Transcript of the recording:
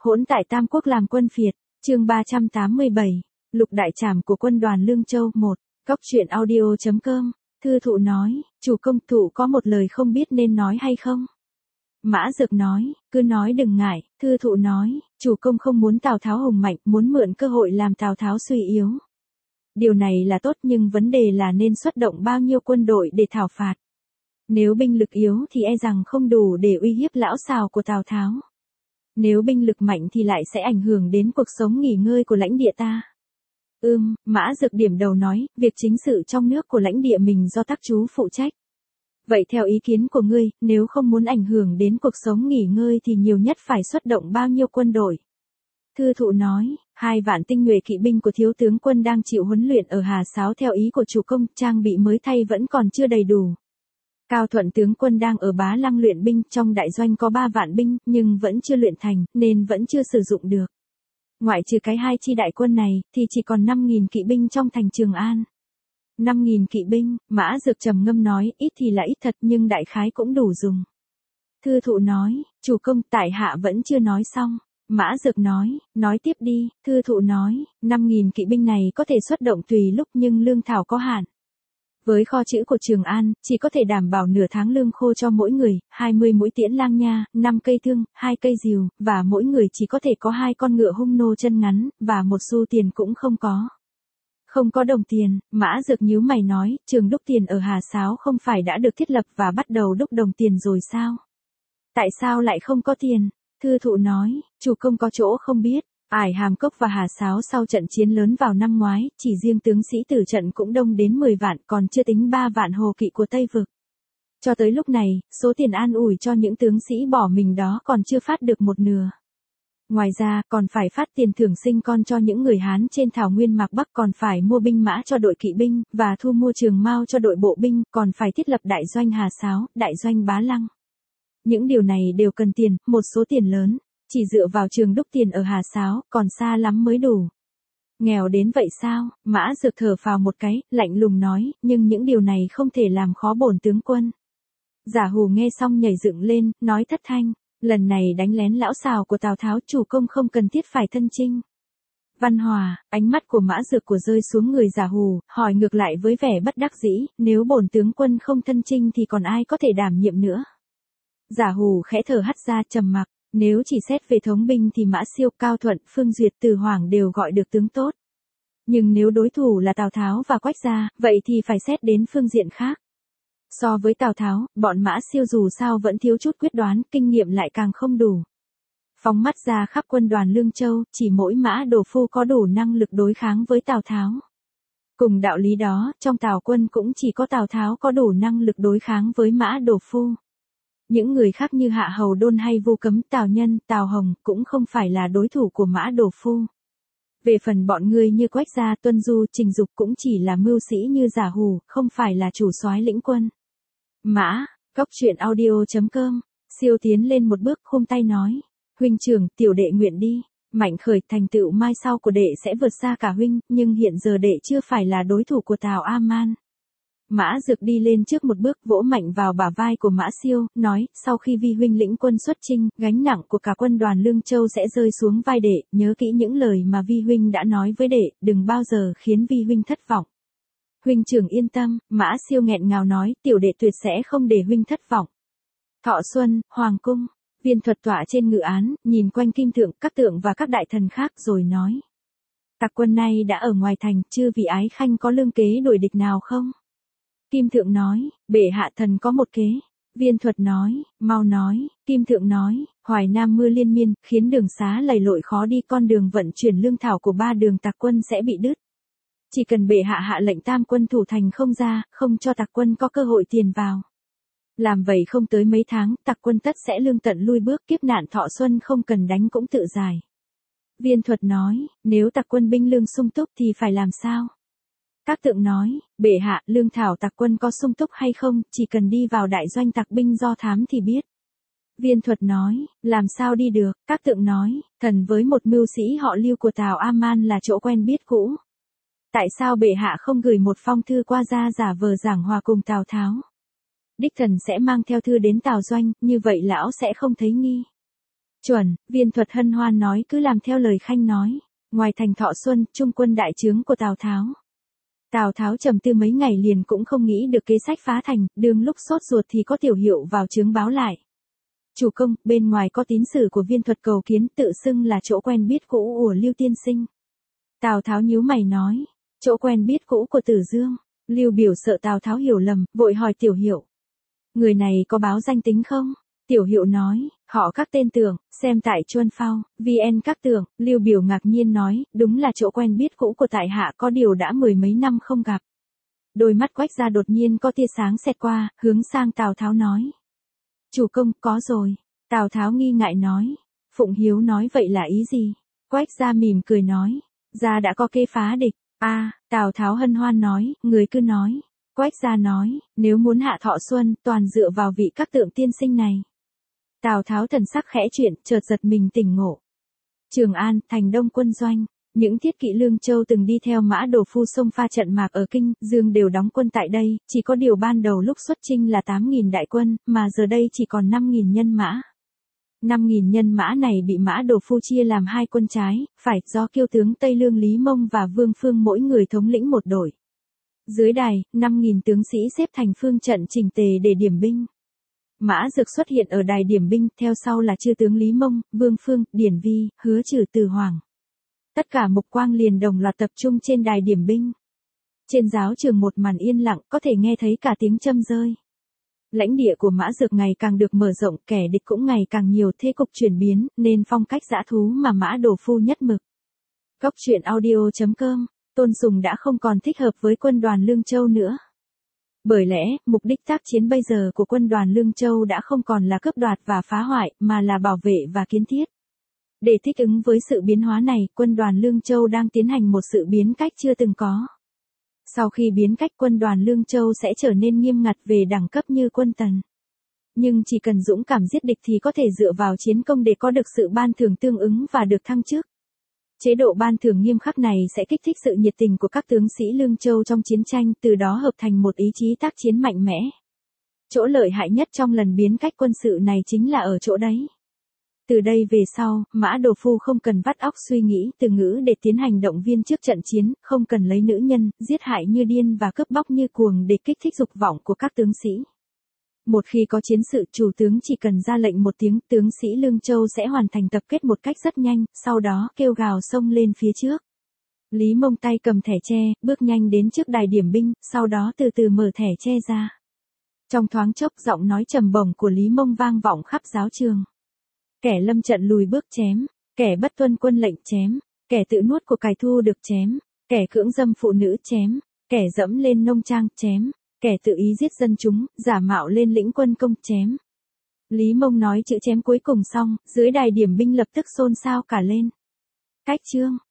Hỗn tại Tam Quốc làm quân phiệt, chương 387, lục đại trảm của quân đoàn Lương Châu 1, Cóc truyện audio.com, Thư Thụ nói, chủ công thụ có một lời không biết nên nói hay không? Mã Dực nói, cứ nói đừng ngại. Thư Thụ nói, chủ công không muốn Tào Tháo hùng mạnh, muốn mượn cơ hội làm Tào Tháo suy yếu. Điều này là tốt nhưng vấn đề là nên xuất động bao nhiêu quân đội để thảo phạt. Nếu binh lực yếu thì e rằng không đủ để uy hiếp lão sào của Tào Tháo. Nếu binh lực mạnh thì lại sẽ ảnh hưởng đến cuộc sống nghỉ ngơi của lãnh địa ta. Mã Dực điểm đầu nói, việc chính sự trong nước của lãnh địa mình do tác chú phụ trách. Vậy theo ý kiến của ngươi, nếu không muốn ảnh hưởng đến cuộc sống nghỉ ngơi thì nhiều nhất phải xuất động bao nhiêu quân đội? Thư Thụ nói, 2 vạn tinh nhuệ kỵ binh của thiếu tướng quân đang chịu huấn luyện ở Hà Sáo theo ý của chủ công, trang bị mới thay vẫn còn chưa đầy đủ. Cao Thuận tướng quân đang ở Bá Lăng luyện binh, trong đại doanh có 3 vạn binh, nhưng vẫn chưa luyện thành, nên vẫn chưa sử dụng được. Ngoại trừ cái 2 chi đại quân này, thì chỉ còn 5.000 kỵ binh trong thành Trường An. 5.000 kỵ binh, Mã Dực trầm ngâm nói, ít thì là ít thật nhưng đại khái cũng đủ dùng. Thư Thụ nói, chủ công tại hạ vẫn chưa nói xong. Mã Dực nói tiếp đi. Thư Thụ nói, 5.000 kỵ binh này có thể xuất động tùy lúc nhưng lương thảo có hạn. Với kho trữ của Trường An, chỉ có thể đảm bảo nửa tháng lương khô cho mỗi người, 20 mũi tiễn lang nha, 5 cây thương, 2 cây rìu, và mỗi người chỉ có thể có 2 con ngựa hung nô chân ngắn, và 1 xu tiền cũng không có. Không có đồng tiền, Mã Dực nhíu mày nói, trường đúc tiền ở Hà Sáo không phải đã được thiết lập và bắt đầu đúc đồng tiền rồi sao? Tại sao lại không có tiền? Thư Thụ nói, chủ công có chỗ không biết. Ải Hàm Cốc và Hà Sáo sau trận chiến lớn vào năm ngoái, chỉ riêng tướng sĩ tử trận cũng đông đến 10 vạn, còn chưa tính 3 vạn hồ kỵ của Tây Vực. Cho tới lúc này, số tiền an ủi cho những tướng sĩ bỏ mình đó còn chưa phát được một nửa. Ngoài ra, còn phải phát tiền thưởng sinh con cho những người Hán trên thảo nguyên Mạc Bắc, còn phải mua binh mã cho đội kỵ binh, và thu mua trường mao cho đội bộ binh, còn phải thiết lập đại doanh Hà Sáo, đại doanh Bá Lăng. Những điều này đều cần tiền, một số tiền lớn. Chỉ dựa vào trường đúc tiền ở Hà Sáo, còn xa lắm mới đủ. Nghèo đến vậy sao? Mã Dực thở phào một cái, lạnh lùng nói, nhưng những điều này không thể làm khó bổn tướng quân. Giả Hù nghe xong nhảy dựng lên, nói thất thanh, lần này đánh lén lão sào của Tào Tháo, chủ công không cần thiết phải thân chinh. Văn Hòa, ánh mắt của Mã Dực của rơi xuống người Giả Hù, hỏi ngược lại với vẻ bất đắc dĩ, nếu bổn tướng quân không thân chinh thì còn ai có thể đảm nhiệm nữa? Giả Hù khẽ thở hắt ra trầm mặc. Nếu chỉ xét về thống binh thì Mã Siêu, Cao Thuận, Phương Duyệt, Từ Hoảng đều gọi được tướng tốt. Nhưng nếu đối thủ là Tào Tháo và Quách Gia, vậy thì phải xét đến phương diện khác. So với Tào Tháo, bọn Mã Siêu dù sao vẫn thiếu chút quyết đoán, kinh nghiệm lại càng không đủ. Phóng mắt ra khắp quân đoàn Lương Châu, chỉ mỗi Mã Đồ Phu có đủ năng lực đối kháng với Tào Tháo. Cùng đạo lý đó, trong Tào quân cũng chỉ có Tào Tháo có đủ năng lực đối kháng với Mã Đồ Phu. Những người khác như Hạ Hầu Đôn hay Vu Cấm, Tào Nhân, Tào Hồng cũng không phải là đối thủ của Mã Đồ Phu. Về phần bọn người như Quách Gia, Tuân Du, Trình Dục cũng chỉ là mưu sĩ như Giả Hù, không phải là chủ soái lĩnh quân. Mã, Cóc truyện audio.com, Siêu tiến lên một bước khum tay nói, huynh trưởng, tiểu đệ nguyện đi. Mạnh khởi, thành tựu mai sau của đệ sẽ vượt xa cả huynh, nhưng hiện giờ đệ chưa phải là đối thủ của Tào A-man. Mã Dực đi lên trước một bước, vỗ mạnh vào bả vai của Mã Siêu, nói, sau khi vi huynh lĩnh quân xuất chinh, gánh nặng của cả quân đoàn Lương Châu sẽ rơi xuống vai đệ, nhớ kỹ những lời mà vi huynh đã nói với đệ, đừng bao giờ khiến vi huynh thất vọng. Huynh trưởng yên tâm, Mã Siêu nghẹn ngào nói, tiểu đệ tuyệt sẽ không để huynh thất vọng. Thọ Xuân, Hoàng cung, Viên Thuật tọa trên ngự án, nhìn quanh Kim Thượng, các tượng và các đại thần khác rồi nói. Tặc quân này đã ở ngoài thành, chưa vì ái khanh có lương kế đuổi địch nào không? Kim Thượng nói, bệ hạ thần có một kế. Viên Thuật nói, mau nói. Kim Thượng nói, Hoài Nam mưa liên miên, khiến đường xá lầy lội khó đi, con đường vận chuyển lương thảo của 3 đường tặc quân sẽ bị đứt. Chỉ cần bệ hạ hạ lệnh tam quân thủ thành không ra, không cho tặc quân có cơ hội tiền vào. Làm vậy không tới mấy tháng, tặc quân tất sẽ lương tận lui bước, kiếp nạn Thọ Xuân không cần đánh cũng tự giải. Viên Thuật nói, nếu tặc quân binh lương sung túc thì phải làm sao? Các tượng nói, bệ hạ, lương thảo tặc quân có sung túc hay không, chỉ cần đi vào đại doanh tặc binh do thám thì biết. Viên Thuật nói, làm sao đi được? Các tượng nói, thần với một mưu sĩ họ Lưu của Tào A-man là chỗ quen biết cũ. Tại sao bệ hạ không gửi một phong thư qua ra giả vờ giảng hòa cùng Tào Tháo? Đích thần sẽ mang theo thư đến Tào doanh, như vậy lão sẽ không thấy nghi. Chuẩn, Viên Thuật hân hoan nói cứ làm theo lời khanh nói. Ngoài thành Thọ Xuân, trung quân đại trướng của Tào Tháo. Tào Tháo trầm tư mấy ngày liền cũng không nghĩ được kế sách phá thành, đương lúc sốt ruột thì có Tiểu Hiệu vào trướng báo lại. Chủ công, bên ngoài có tín sử của Viên Thuật cầu kiến, tự xưng là chỗ quen biết cũ của Lưu tiên sinh. Tào Tháo nhíu mày nói, chỗ quen biết cũ của Tử Dương. Lưu Biểu sợ Tào Tháo hiểu lầm, vội hỏi Tiểu Hiệu. Người này có báo danh tính không? Tiểu Hiệu nói, họ các tên tưởng, xem tại Chuân Phao, VN các tưởng. Lưu Biểu ngạc nhiên nói, đúng là chỗ quen biết cũ của tại hạ, có điều đã mười mấy năm không gặp. Đôi mắt Quách Gia đột nhiên có tia sáng xẹt qua, hướng sang Tào Tháo nói. Chủ công, có rồi. Tào Tháo nghi ngại nói. Phụng Hiếu nói vậy là ý gì? Quách Gia mỉm cười nói. Gia đã có kế phá địch. Tào Tháo hân hoan nói, người cứ nói. Quách Gia nói, nếu muốn hạ Thọ Xuân, toàn dựa vào vị các tượng tiên sinh này. Tào Tháo thần sắc khẽ chuyển, chợt giật mình tỉnh ngộ. Trường An, thành Đông quân doanh. Những thiết kỵ Lương Châu từng đi theo Mã Đồ Phu xông pha trận mạc ở Kinh, Dương đều đóng quân tại đây, chỉ có điều ban đầu lúc xuất chinh là 8.000 đại quân, mà giờ đây chỉ còn 5.000 nhân mã. 5.000 nhân mã này bị Mã Đồ Phu chia làm hai quân trái, phải, do kiêu tướng Tây Lương Lý Mông và Vương Phương mỗi người thống lĩnh một đội. Dưới đài, 5.000 tướng sĩ xếp thành phương trận chỉnh tề để điểm binh. Mã Dực xuất hiện ở đài điểm binh, theo sau là chư tướng Lý Mông, Vương Phương, Điển Vi, Hứa Trừ Từ Hoàng. Tất cả mục quang liền đồng loạt tập trung trên đài điểm binh. Trên giáo trường một màn yên lặng, có thể nghe thấy cả tiếng châm rơi. Lãnh địa của Mã Dực ngày càng được mở rộng, kẻ địch cũng ngày càng nhiều, thế cục chuyển biến, nên phong cách dã thú mà Mã Đồ Phu nhất mực. Góc truyện audio.com, Tôn Sùng đã không còn thích hợp với quân đoàn Lương Châu nữa. Bởi lẽ, mục đích tác chiến bây giờ của quân đoàn Lương Châu đã không còn là cướp đoạt và phá hoại, mà là bảo vệ và kiến thiết. Để thích ứng với sự biến hóa này, quân đoàn Lương Châu đang tiến hành một sự biến cách chưa từng có. Sau khi biến cách, quân đoàn Lương Châu sẽ trở nên nghiêm ngặt về đẳng cấp như quân Tần. Nhưng chỉ cần dũng cảm giết địch thì có thể dựa vào chiến công để có được sự ban thưởng tương ứng và được thăng chức. Chế độ ban thưởng nghiêm khắc này sẽ kích thích sự nhiệt tình của các tướng sĩ Lương Châu trong chiến tranh, từ đó hợp thành một ý chí tác chiến mạnh mẽ. Chỗ lợi hại nhất trong lần biến cách quân sự này chính là ở chỗ đấy. Từ đây về sau, Mã Đồ Phu không cần vắt óc suy nghĩ từ ngữ để tiến hành động viên trước trận chiến, không cần lấy nữ nhân, giết hại như điên và cướp bóc như cuồng để kích thích dục vọng của các tướng sĩ. Một khi có chiến sự, chủ tướng chỉ cần ra lệnh một tiếng, tướng sĩ Lương Châu sẽ hoàn thành tập kết một cách rất nhanh, sau đó kêu gào xông lên phía trước. Lý Mông tay cầm thẻ tre, bước nhanh đến trước đài điểm binh, sau đó từ từ mở thẻ tre ra. Trong thoáng chốc, giọng nói trầm bổng của Lý Mông vang vọng khắp giáo trường. Kẻ lâm trận lùi bước chém, kẻ bất tuân quân lệnh chém, kẻ tự nuốt của cải thu được chém, kẻ cưỡng dâm phụ nữ chém, kẻ dẫm lên nông trang chém, kẻ tự ý giết dân chúng, giả mạo lên lĩnh quân công chém. Lý Mông nói chữ chém cuối cùng xong, dưới đài điểm binh lập tức xôn xao cả lên. Cách chương